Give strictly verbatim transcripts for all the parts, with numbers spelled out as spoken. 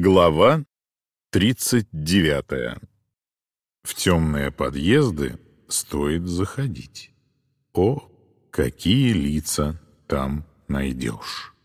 Глава тридцать девятая. В темные подъезды стоит заходить. О, какие лица там найдешь.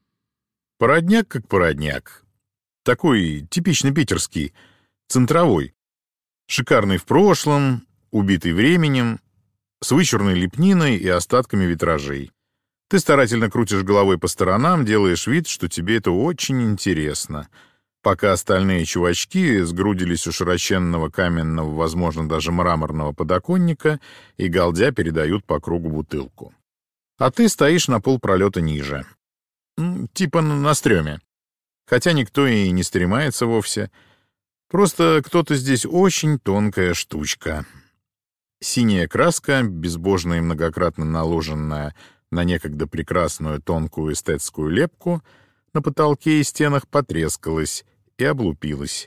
Породняк как породняк. Такой типичный питерский, центровой. Шикарный в прошлом, убитый временем, с вычурной лепниной и остатками витражей. Ты старательно крутишь головой по сторонам, делаешь вид, что тебе это очень интересно, пока остальные чувачки сгрудились у широченного каменного, возможно, даже мраморного подоконника и галдя передают по кругу бутылку. А ты стоишь на полпролета ниже. Типа на стреме. Хотя никто и не стремается вовсе. Просто кто-то здесь очень тонкая штучка. Синяя краска, безбожно и многократно наложенная на некогда прекрасную тонкую эстетскую лепку, на потолке и стенах потрескалась и облупилась.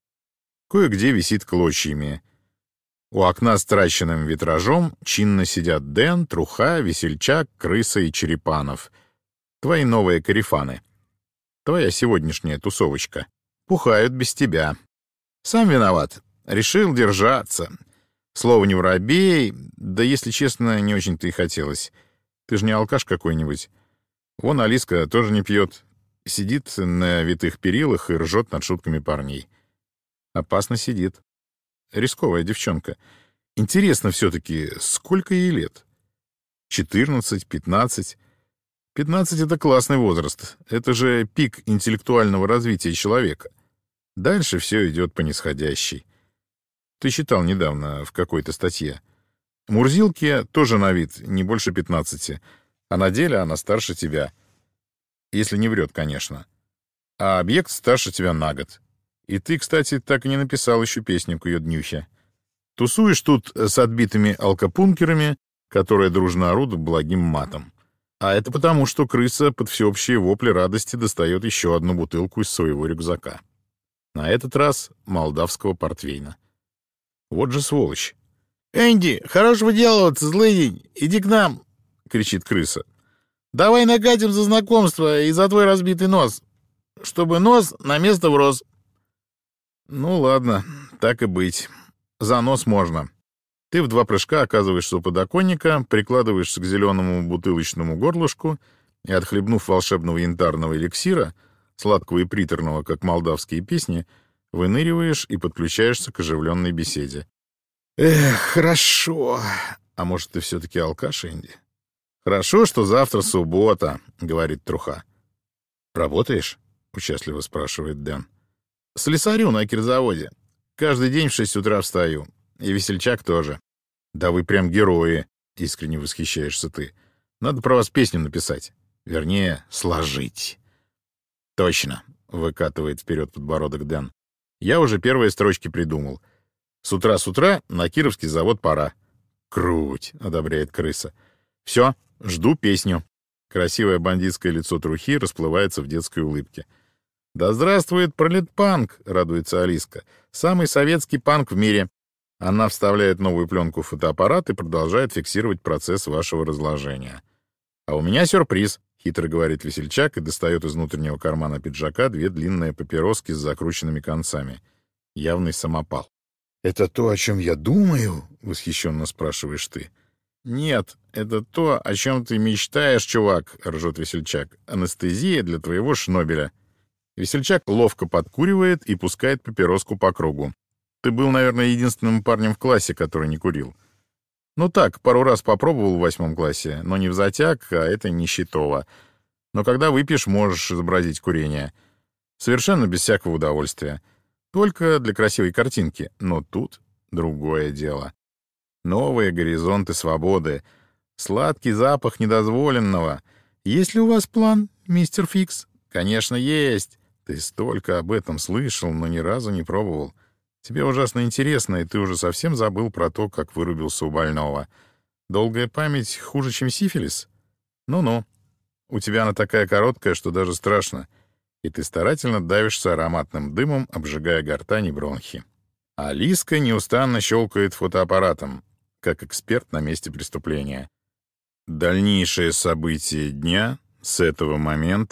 Кое-где висит клочьями. У окна с тращенным витражом чинно сидят Дэн, Труха, Весельчак, Крыса и Черепанов. Твои новые корефаны. Твоя сегодняшняя тусовочка. Пухают без тебя. Сам виноват. Решил держаться. Слово не воробей, да, если честно, не очень-то и хотелось. Ты же не алкаш какой-нибудь. Вон Алиска тоже не пьет. Сидит на витых перилах и ржет над шутками парней. Опасно сидит. Рисковая девчонка. Интересно все-таки, сколько ей лет? Четырнадцать, пятнадцать. Пятнадцать — это классный возраст. Это же пик интеллектуального развития человека. Дальше все идет по нисходящей. Ты читал недавно в какой-то статье. Мурзилке тоже на вид не больше пятнадцати, а на деле она старше тебя. Если не врет, конечно. А объект старше тебя на год. И ты, кстати, так и не написал еще песню к ее днюхе. Тусуешь тут с отбитыми алкопункерами, которые дружно орут благим матом. А это потому, что Крыса под всеобщие вопли радости достает еще одну бутылку из своего рюкзака. На этот раз молдавского портвейна. Вот же сволочь. «Энди, хорош выделываться, злыдень, иди к нам!» — кричит Крыса. «Давай накатим за знакомство и за твой разбитый нос, чтобы нос на место врос». Ну ладно, так и быть. За нос можно. Ты в два прыжка оказываешься у подоконника, прикладываешься к зеленому бутылочному горлышку и, отхлебнув волшебного янтарного эликсира, сладкого и приторного, как молдавские песни, выныриваешь и подключаешься к оживленной беседе. Эх, хорошо. А может, ты все-таки алкаш, Энди? Хорошо, что завтра суббота, говорит Труха. Работаешь? Участливо спрашивает Дэн. Слесарю на кирзаводе. Каждый день в шесть утра встаю. И Весельчак тоже. Да вы прям герои, искренне восхищаешься ты. Надо про вас песню написать. Вернее, сложить. Точно, выкатывает вперед подбородок Дэн. Я уже первые строчки придумал. С утра с утра на Кировский завод пора. Круть, одобряет Крыса. Все, жду песню. Красивое бандитское лицо Трухи расплывается в детской улыбке. Да здравствует пролетпанк, радуется Алиска. Самый советский панк в мире. Она вставляет новую пленку в фотоаппарат и продолжает фиксировать процесс вашего разложения. А у меня сюрприз, хитро говорит Весельчак и достает из внутреннего кармана пиджака две длинные папироски с закрученными концами. Явный самопал. «Это то, о чем я думаю?» — восхищенно спрашиваешь ты. «Нет, это то, о чем ты мечтаешь, чувак», — ржет Весельчак. «Анестезия для твоего шнобеля». Весельчак ловко подкуривает и пускает папироску по кругу. Ты был, наверное, единственным парнем в классе, который не курил. Ну так, пару раз попробовал в восьмом классе, но не в затяг, а это нищетово. Но когда выпьешь, можешь изобразить курение. Совершенно без всякого удовольствия. Только для красивой картинки. Но тут другое дело. Новые горизонты свободы. Сладкий запах недозволенного. Есть ли у вас план, мистер Фикс? Конечно, есть. Ты столько об этом слышал, но ни разу не пробовал. Тебе ужасно интересно, и ты уже совсем забыл про то, как вырубился у больного. Долгая память хуже, чем сифилис? Ну-ну. У тебя она такая короткая, что даже страшно. И ты старательно давишься ароматным дымом, обжигая гортань и бронхи. А Алиска неустанно щелкает фотоаппаратом, как эксперт на месте преступления. Дальнейшие события дня с этого момента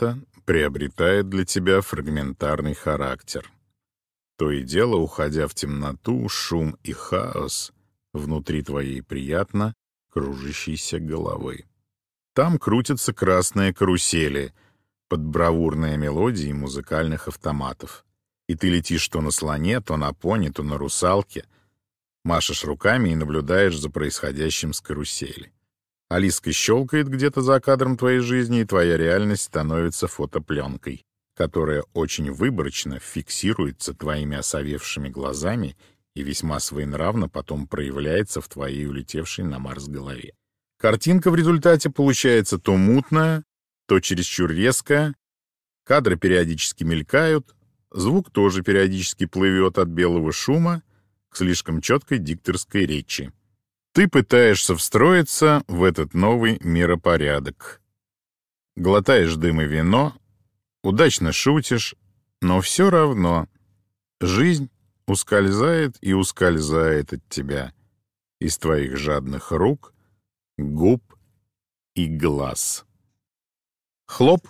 приобретает для тебя фрагментарный характер. То и дело, уходя в темноту, шум и хаос внутри твоей приятно кружащейся головы. Там крутятся красные карусели под бравурные мелодии музыкальных автоматов. И ты летишь то на слоне, то на пони, то на русалке, машешь руками и наблюдаешь за происходящим с карусели. Алиска щелкает где-то за кадром твоей жизни, и твоя реальность становится фотопленкой, которая очень выборочно фиксируется твоими осовевшими глазами и весьма своенравно потом проявляется в твоей улетевшей на Марс голове. Картинка в результате получается то мутная, то чересчур резкая, кадры периодически мелькают, звук тоже периодически плывет от белого шума к слишком четкой дикторской речи. Ты пытаешься встроиться в этот новый миропорядок. Глотаешь дым и вино, удачно шутишь, но все равно жизнь ускользает и ускользает от тебя, из твоих жадных рук, губ и глаз. Хлоп,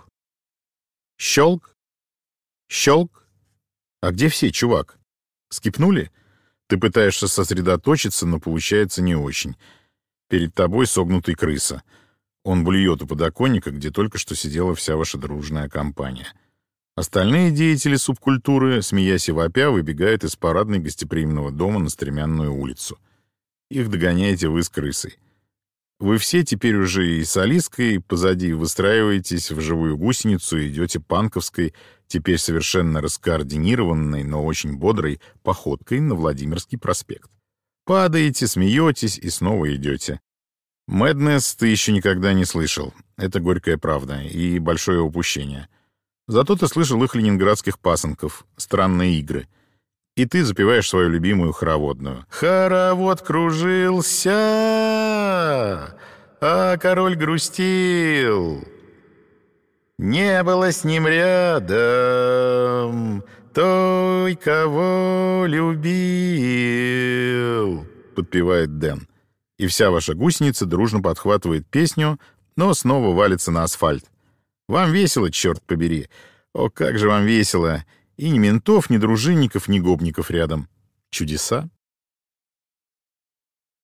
щелк, щелк. А где все, чувак? Скипнули? Ты пытаешься сосредоточиться, но получается не очень. Перед тобой согнутый крыса. Он блюет у подоконника, где только что сидела вся ваша дружная компания. Остальные деятели субкультуры, смеясь и вопя, выбегают из парадной гостеприимного дома на Стремянную улицу. Их догоняете вы с крысой. Вы все теперь уже и с Алиской позади выстраиваетесь в живую гусеницу и идете панковской, теперь совершенно раскоординированной, но очень бодрой походкой на Владимирский проспект. Падаете, смеетесь и снова идете. Мэднесс ты еще никогда не слышал. Это горькая правда и большое упущение. Зато ты слышал их ленинградских пасынков, странные игры. И ты запеваешь свою любимую хороводную. «Хоровод кружился, а король грустил. Не было с ним рядом той, кого любил», — подпевает Дэн. И вся ваша гусеница дружно подхватывает песню, но снова валится на асфальт. Вам весело, черт побери. О, как же вам весело. И ни ментов, ни дружинников, ни гопников рядом. Чудеса.